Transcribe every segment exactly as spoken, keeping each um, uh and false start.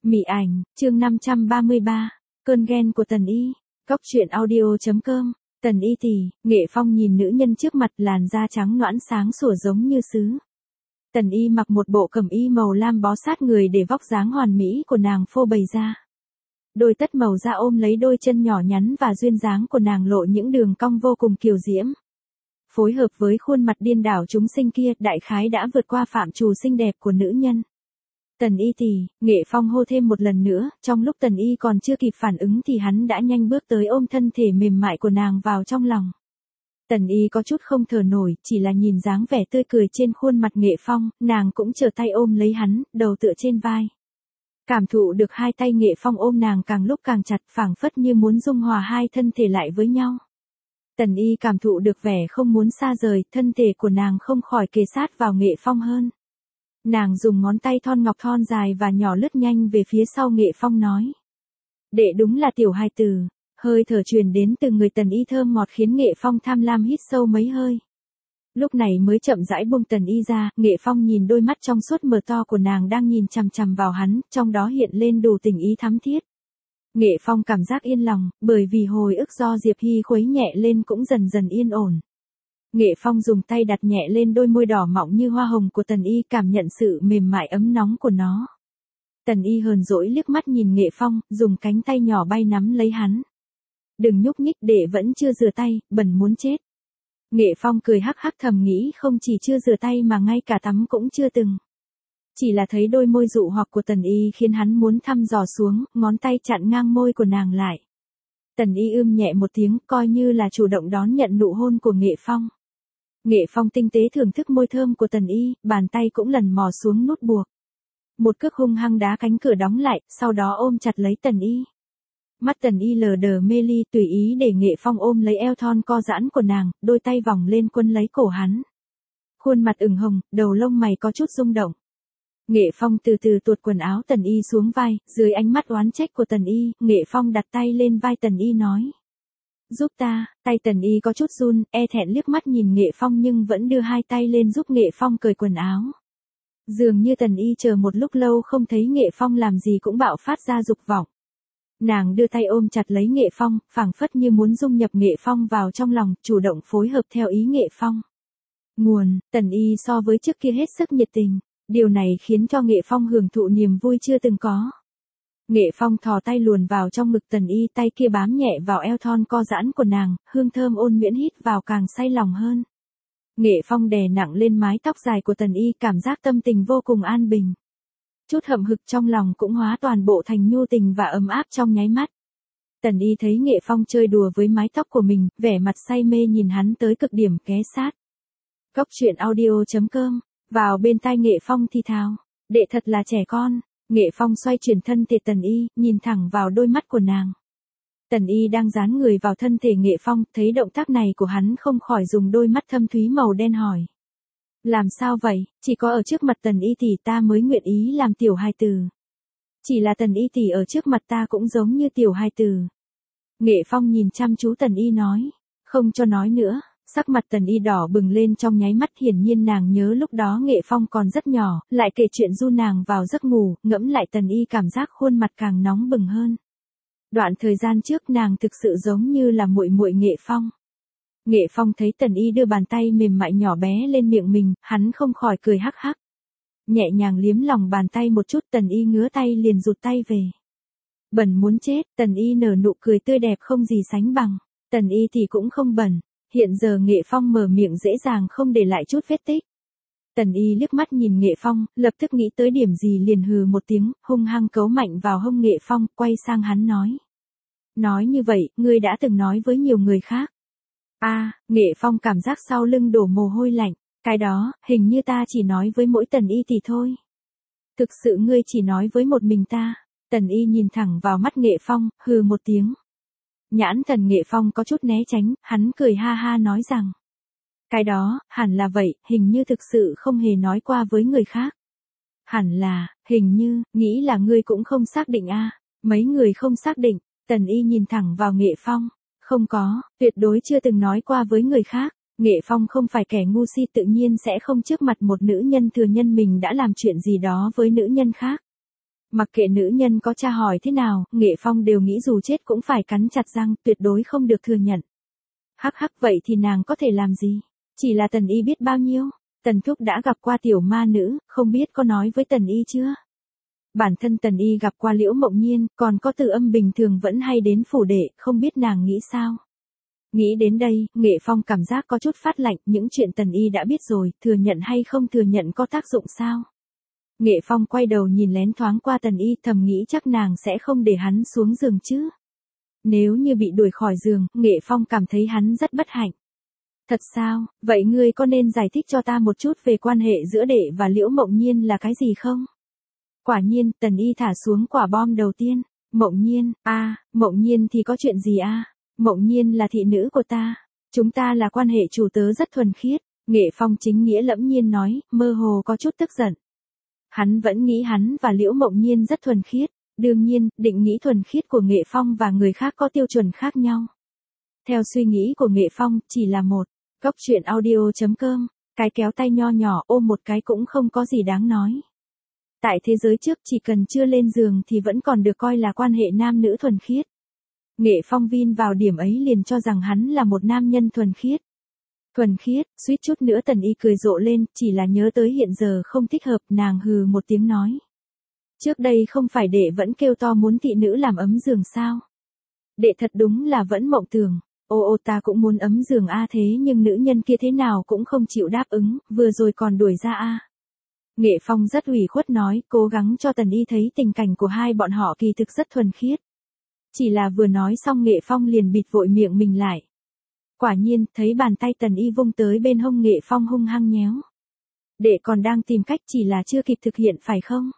Mị ảnh, chương năm trăm ba mươi ba, cơn ghen của Tần Y, Cóc truyện audio.com, Tần Y tỷ, Nghệ Phong nhìn nữ nhân trước mặt làn da trắng nõn sáng sủa giống như sứ. Tần Y mặc một bộ cẩm y màu lam bó sát người để vóc dáng hoàn mỹ của nàng phô bày ra. Đôi tất màu da ôm lấy đôi chân nhỏ nhắn và duyên dáng của nàng lộ những đường cong vô cùng kiều diễm. Phối hợp với khuôn mặt điên đảo chúng sinh kia, đại khái đã vượt qua phạm trù xinh đẹp của nữ nhân. Tần Y tỷ, Nghệ Phong hô thêm một lần nữa, trong lúc Tần Y còn chưa kịp phản ứng thì hắn đã nhanh bước tới ôm thân thể mềm mại của nàng vào trong lòng. Tần Y có chút không thở nổi, chỉ là nhìn dáng vẻ tươi cười trên khuôn mặt Nghệ Phong, nàng cũng trở tay ôm lấy hắn, đầu tựa trên vai. Cảm thụ được hai tay Nghệ Phong ôm nàng càng lúc càng chặt, phảng phất như muốn dung hòa hai thân thể lại với nhau. Tần Y cảm thụ được vẻ không muốn xa rời, thân thể của nàng không khỏi kề sát vào Nghệ Phong hơn. Nàng dùng ngón tay thon ngọc thon dài và nhỏ lướt nhanh về phía sau Nghệ Phong nói. Đệ đúng là tiểu hài tử, hơi thở truyền đến từ người Tần Y thơm ngọt khiến Nghệ Phong tham lam hít sâu mấy hơi. Lúc này mới chậm rãi buông Tần Y ra, Nghệ Phong nhìn đôi mắt trong suốt mờ to của nàng đang nhìn chằm chằm vào hắn, trong đó hiện lên đủ tình ý thắm thiết. Nghệ Phong cảm giác yên lòng, bởi vì hồi ức do Diệp Hy khuấy nhẹ lên cũng dần dần yên ổn. Nghệ Phong dùng tay đặt nhẹ lên đôi môi đỏ mọng như hoa hồng của Tần Y, cảm nhận sự mềm mại ấm nóng của nó. Tần Y hờn dỗi liếc mắt nhìn Nghệ Phong, dùng cánh tay nhỏ bay nắm lấy hắn. Đừng nhúc nhích, đệ vẫn chưa rửa tay, bẩn muốn chết. Nghệ Phong cười hắc hắc thầm nghĩ không chỉ chưa rửa tay mà ngay cả tắm cũng chưa từng. Chỉ là thấy đôi môi dụ hoặc của Tần Y khiến hắn muốn thăm dò xuống, ngón tay chặn ngang môi của nàng lại. Tần Y ưm nhẹ một tiếng, coi như là chủ động đón nhận nụ hôn của Nghệ Phong. Nghệ Phong tinh tế thưởng thức môi thơm của Tần Y, bàn tay cũng lần mò xuống nút buộc. Một cước hung hăng đá cánh cửa đóng lại, sau đó ôm chặt lấy Tần Y. Mắt Tần Y lờ đờ mê ly, tùy ý để Nghệ Phong ôm lấy eo thon co giãn của nàng, đôi tay vòng lên quấn lấy cổ hắn. Khuôn mặt ửng hồng, đầu lông mày có chút rung động. Nghệ Phong từ từ tuột quần áo Tần Y xuống vai, dưới ánh mắt oán trách của Tần Y, Nghệ Phong đặt tay lên vai Tần Y nói. Giúp ta, tay Tần Y có chút run, e thẹn liếc mắt nhìn Nghệ Phong nhưng vẫn đưa hai tay lên giúp Nghệ Phong cởi quần áo. Dường như Tần Y chờ một lúc lâu không thấy Nghệ Phong làm gì cũng bạo phát ra dục vọng. Nàng đưa tay ôm chặt lấy Nghệ Phong, phảng phất như muốn dung nhập Nghệ Phong vào trong lòng, chủ động phối hợp theo ý Nghệ Phong. Nguồn, Tần Y so với trước kia hết sức nhiệt tình, điều này khiến cho Nghệ Phong hưởng thụ niềm vui chưa từng có. Nghệ Phong thò tay luồn vào trong ngực Tần Y, tay kia bám nhẹ vào eo thon co giãn của nàng, hương thơm ôn nhuyễn hít vào càng say lòng hơn. Nghệ Phong đè nặng lên mái tóc dài của Tần Y, cảm giác tâm tình vô cùng an bình. Chút hậm hực trong lòng cũng hóa toàn bộ thành nhu tình và ấm áp trong nháy mắt. Tần Y thấy Nghệ Phong chơi đùa với mái tóc của mình, vẻ mặt say mê nhìn hắn tới cực điểm, ghé sát. Cóc truyện audio.com, vào bên tai Nghệ Phong thì thào, đệ thật là trẻ con. Nghệ Phong xoay chuyển thân thể Tần Y, nhìn thẳng vào đôi mắt của nàng. Tần Y đang dán người vào thân thể Nghệ Phong, thấy động tác này của hắn không khỏi dùng đôi mắt thâm thúy màu đen hỏi. Làm sao vậy, chỉ có ở trước mặt Tần Y tỷ ta mới nguyện ý làm tiểu hài tử. Chỉ là Tần Y tỷ ở trước mặt ta cũng giống như tiểu hài tử. Nghệ Phong nhìn chăm chú Tần Y nói, không cho nói nữa. Sắc mặt Tần Y đỏ bừng lên trong nháy mắt, hiển nhiên nàng nhớ lúc đó Nghệ Phong còn rất nhỏ, lại kể chuyện du nàng vào giấc ngủ, ngẫm lại Tần Y cảm giác khuôn mặt càng nóng bừng hơn. Đoạn thời gian trước nàng thực sự giống như là muội muội Nghệ Phong. Nghệ Phong thấy Tần Y đưa bàn tay mềm mại nhỏ bé lên miệng mình, hắn không khỏi cười hắc hắc. Nhẹ nhàng liếm lòng bàn tay một chút, Tần Y ngứa tay liền rụt tay về. Bẩn muốn chết, Tần Y nở nụ cười tươi đẹp không gì sánh bằng. Tần Y thì cũng không bẩn. Hiện giờ Nghệ Phong mở miệng dễ dàng không để lại chút vết tích. Tần Y liếc mắt nhìn Nghệ Phong, lập tức nghĩ tới điểm gì liền hừ một tiếng, hung hăng cấu mạnh vào hông Nghệ Phong, quay sang hắn nói. Nói như vậy, ngươi đã từng nói với nhiều người khác. A, à, Nghệ Phong cảm giác sau lưng đổ mồ hôi lạnh, cái đó, hình như ta chỉ nói với mỗi Tần Y tỷ thôi. Thực sự ngươi chỉ nói với một mình ta. Tần Y nhìn thẳng vào mắt Nghệ Phong, hừ một tiếng. Nhãn thần Nghệ Phong có chút né tránh, hắn cười ha ha nói rằng. Cái đó, hẳn là vậy, hình như thực sự không hề nói qua với người khác. Hẳn là, hình như, nghĩ là ngươi cũng không xác định a. Mấy người không xác định, Tần Y nhìn thẳng vào Nghệ Phong. Không có, tuyệt đối chưa từng nói qua với người khác. Nghệ Phong không phải kẻ ngu si, tự nhiên sẽ không trước mặt một nữ nhân thừa nhân mình đã làm chuyện gì đó với nữ nhân khác. Mặc kệ nữ nhân có tra hỏi thế nào, Nghệ Phong đều nghĩ dù chết cũng phải cắn chặt răng, tuyệt đối không được thừa nhận. Hắc hắc, vậy thì nàng có thể làm gì? Chỉ là Tần Y biết bao nhiêu. Tần Thúc đã gặp qua tiểu ma nữ, không biết có nói với Tần Y chưa? Bản thân Tần Y gặp qua Liễu Mộng Nhiên, còn có Từ Âm bình thường vẫn hay đến phủ đệ, không biết nàng nghĩ sao? Nghĩ đến đây, Nghệ Phong cảm giác có chút phát lạnh, những chuyện Tần Y đã biết rồi, thừa nhận hay không thừa nhận có tác dụng sao? Nghệ Phong quay đầu nhìn lén thoáng qua Tần Y, thầm nghĩ chắc nàng sẽ không để hắn xuống giường chứ. Nếu như bị đuổi khỏi giường, Nghệ Phong cảm thấy hắn rất bất hạnh. Thật sao, vậy ngươi có nên giải thích cho ta một chút về quan hệ giữa đệ và Liễu Mộng Nhiên là cái gì không? Quả nhiên, Tần Y thả xuống quả bom đầu tiên. Mộng Nhiên, a, à, Mộng Nhiên thì có chuyện gì a? À? Mộng Nhiên là thị nữ của ta. Chúng ta là quan hệ chủ tớ rất thuần khiết. Nghệ Phong chính nghĩa lẫm nhiên nói, mơ hồ có chút tức giận. Hắn vẫn nghĩ hắn và Liễu Mộng Nhiên rất thuần khiết. Đương nhiên, định nghĩa thuần khiết của Nghệ Phong và người khác có tiêu chuẩn khác nhau. Theo suy nghĩ của Nghệ Phong, chỉ là một. Góc truyện audio chấm com, cái kéo tay nho nhỏ ôm một cái cũng không có gì đáng nói. Tại thế giới trước chỉ cần chưa lên giường thì vẫn còn được coi là quan hệ nam nữ thuần khiết. Nghệ Phong vin vào điểm ấy liền cho rằng hắn là một nam nhân thuần khiết. Thuần khiết, suýt chút nữa Tần Y cười rộ lên, chỉ là nhớ tới hiện giờ không thích hợp, nàng hừ một tiếng nói. Trước đây không phải đệ vẫn kêu to muốn thị nữ làm ấm giường sao? Đệ thật đúng là vẫn mộng tưởng. Ô ô ta cũng muốn ấm giường a thế nhưng nữ nhân kia thế nào cũng không chịu đáp ứng, vừa rồi còn đuổi ra a. Nghệ Phong rất ủy khuất nói, cố gắng cho Tần Y thấy tình cảnh của hai bọn họ kỳ thực rất thuần khiết. Chỉ là vừa nói xong Nghệ Phong liền bịt vội miệng mình lại. Quả nhiên, thấy bàn tay Tần Y vung tới bên hông Nghệ Phong hung hăng nhéo. Đệ còn đang tìm cách chỉ là chưa kịp thực hiện phải không?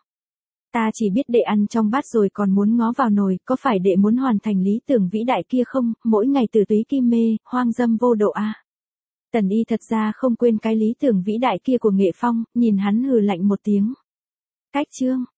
Ta chỉ biết đệ ăn trong bát rồi còn muốn ngó vào nồi, có phải đệ muốn hoàn thành lý tưởng vĩ đại kia không, mỗi ngày tử túy kim mê, hoang dâm vô độ a. À? Tần Y thật ra không quên cái lý tưởng vĩ đại kia của Nghệ Phong, nhìn hắn hừ lạnh một tiếng. Cách chương.